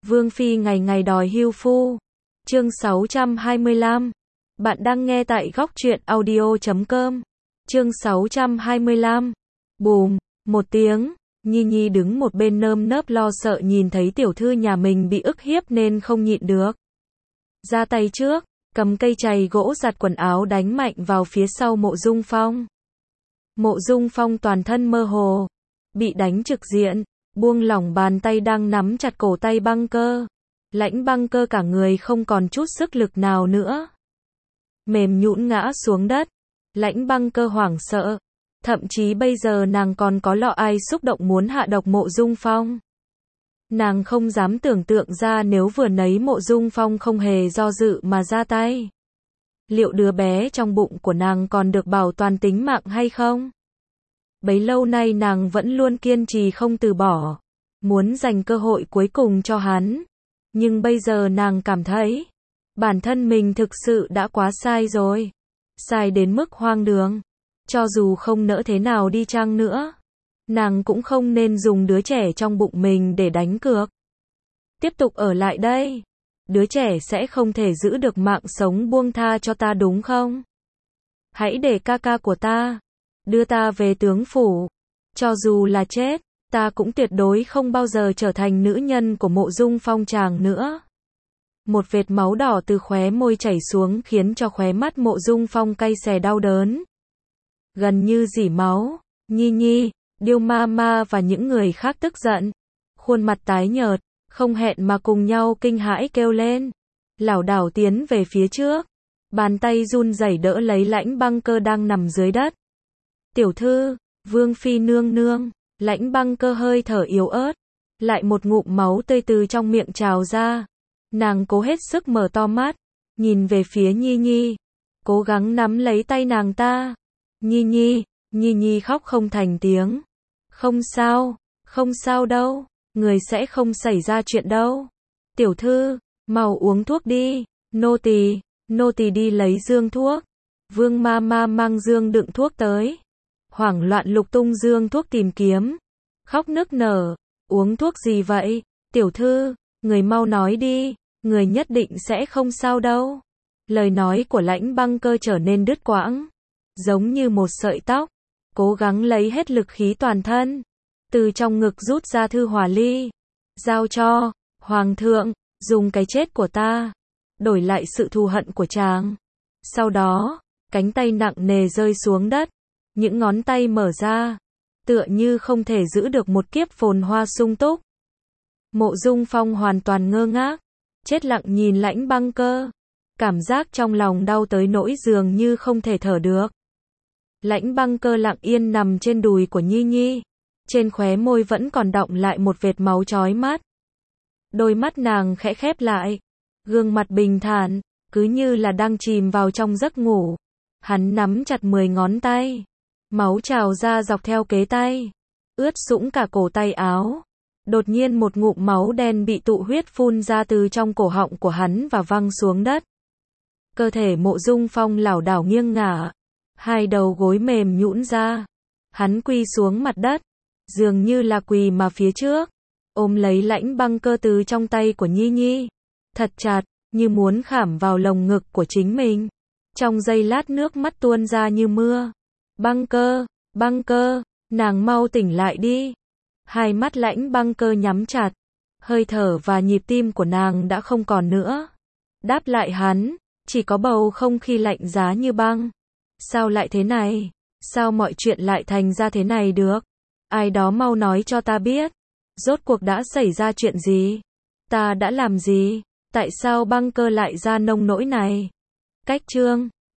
Vương Phi ngày ngày đòi hưu phu. Chương 625. Bạn đang nghe tại góc truyện audio.com. Chương 625. Bùm, một tiếng, Nhi Nhi đứng một bên nơm nớp lo sợ nhìn thấy tiểu thư nhà mình bị ức hiếp nên không nhịn được. Ra tay trước, cầm cây chày gỗ giặt quần áo đánh mạnh vào phía sau Mộ Dung Phong. Mộ Dung Phong toàn thân mơ hồ, bị đánh trực diện, buông lỏng bàn tay đang nắm chặt cổ tay Băng Cơ. Lãnh Băng Cơ cả người không còn chút sức lực nào nữa, mềm nhũn ngã xuống đất. Lãnh Băng Cơ hoảng sợ, thậm chí bây giờ nàng còn có lọ ai xúc động muốn hạ độc Mộ Dung Phong. Nàng không dám tưởng tượng ra nếu vừa nấy Mộ Dung Phong không hề do dự mà ra tay, liệu đứa bé trong bụng của nàng còn được bảo toàn tính mạng hay không? Bấy lâu nay nàng vẫn luôn kiên trì không từ bỏ, muốn dành cơ hội cuối cùng cho hắn. Nhưng bây giờ nàng cảm thấy, bản thân mình thực sự đã quá sai rồi. Sai đến mức hoang đường. Cho dù không nỡ thế nào đi chăng nữa, nàng cũng không nên dùng đứa trẻ trong bụng mình để đánh cược. Tiếp tục ở lại đây, đứa trẻ sẽ không thể giữ được mạng sống, buông tha cho ta đúng không? Hãy để ca ca của ta đưa ta về tướng phủ. Cho dù là chết, ta cũng tuyệt đối không bao giờ trở thành nữ nhân của Mộ Dung Phong chàng nữa. Một vệt máu đỏ từ khóe môi chảy xuống khiến cho khóe mắt Mộ Dung Phong cay xè đau đớn, gần như rỉ máu. Nhi Nhi, Điêu Ma Ma và những người khác tức giận, khuôn mặt tái nhợt, không hẹn mà cùng nhau kinh hãi kêu lên, lảo đảo tiến về phía trước, bàn tay run rẩy đỡ lấy Lãnh Băng Cơ đang nằm dưới đất. Tiểu thư, Vương Phi nương nương. Lãnh Băng Cơ hơi thở yếu ớt, lại một ngụm máu tươi từ trong miệng trào ra. Nàng cố hết sức mở to mắt, nhìn về phía Nhi Nhi, cố gắng nắm lấy tay nàng ta. Nhi Nhi, Nhi Nhi khóc không thành tiếng. Không sao đâu, người sẽ không xảy ra chuyện đâu. Tiểu thư, mau uống thuốc đi, nô tỳ đi lấy dương thuốc. Vương Ma Ma mang dương đựng thuốc tới, hoảng loạn lục tung dương thuốc tìm kiếm, khóc nức nở. Uống thuốc gì vậy, tiểu thư, người mau nói đi, người nhất định sẽ không sao đâu. Lời nói của Lãnh Băng Cơ trở nên đứt quãng, giống như một sợi tóc, cố gắng lấy hết lực khí toàn thân, từ trong ngực rút ra thư hỏa ly, giao cho Hoàng thượng, dùng cái chết của ta đổi lại sự thù hận của chàng. Sau đó, cánh tay nặng nề rơi xuống đất, những ngón tay mở ra, tựa như không thể giữ được một kiếp phồn hoa sung túc. Mộ Dung Phong hoàn toàn ngơ ngác, chết lặng nhìn Lãnh Băng Cơ, cảm giác trong lòng đau tới nỗi dường như không thể thở được. Lãnh Băng Cơ lặng yên nằm trên đùi của Nhi Nhi, trên khóe môi vẫn còn đọng lại một vệt máu chói mắt. Đôi mắt nàng khẽ khép lại, gương mặt bình thản, cứ như là đang chìm vào trong giấc ngủ. Hắn nắm chặt 10 ngón tay, máu trào ra dọc theo kế tay, ướt sũng cả cổ tay áo. Đột nhiên một ngụm máu đen bị tụ huyết phun ra từ trong cổ họng của hắn và văng xuống đất. Cơ thể Mộ Dung Phong lảo đảo nghiêng ngả, hai đầu gối mềm nhũn ra. Hắn quỳ xuống mặt đất, dường như là quỳ mà phía trước, ôm lấy Lãnh Băng Cơ từ trong tay của Nhi Nhi, thật chặt, như muốn khảm vào lồng ngực của chính mình. Trong giây lát nước mắt tuôn ra như mưa. Băng Cơ, nàng mau tỉnh lại đi. Hai mắt Lãnh Băng Cơ nhắm chặt, hơi thở và nhịp tim của nàng đã không còn nữa. Đáp lại hắn, chỉ có bầu không khí lạnh giá như băng. Sao lại thế này? Sao mọi chuyện lại thành ra thế này được? Ai đó mau nói cho ta biết, rốt cuộc đã xảy ra chuyện gì? Ta đã làm gì? Tại sao Băng Cơ lại ra nông nỗi này? Cách chương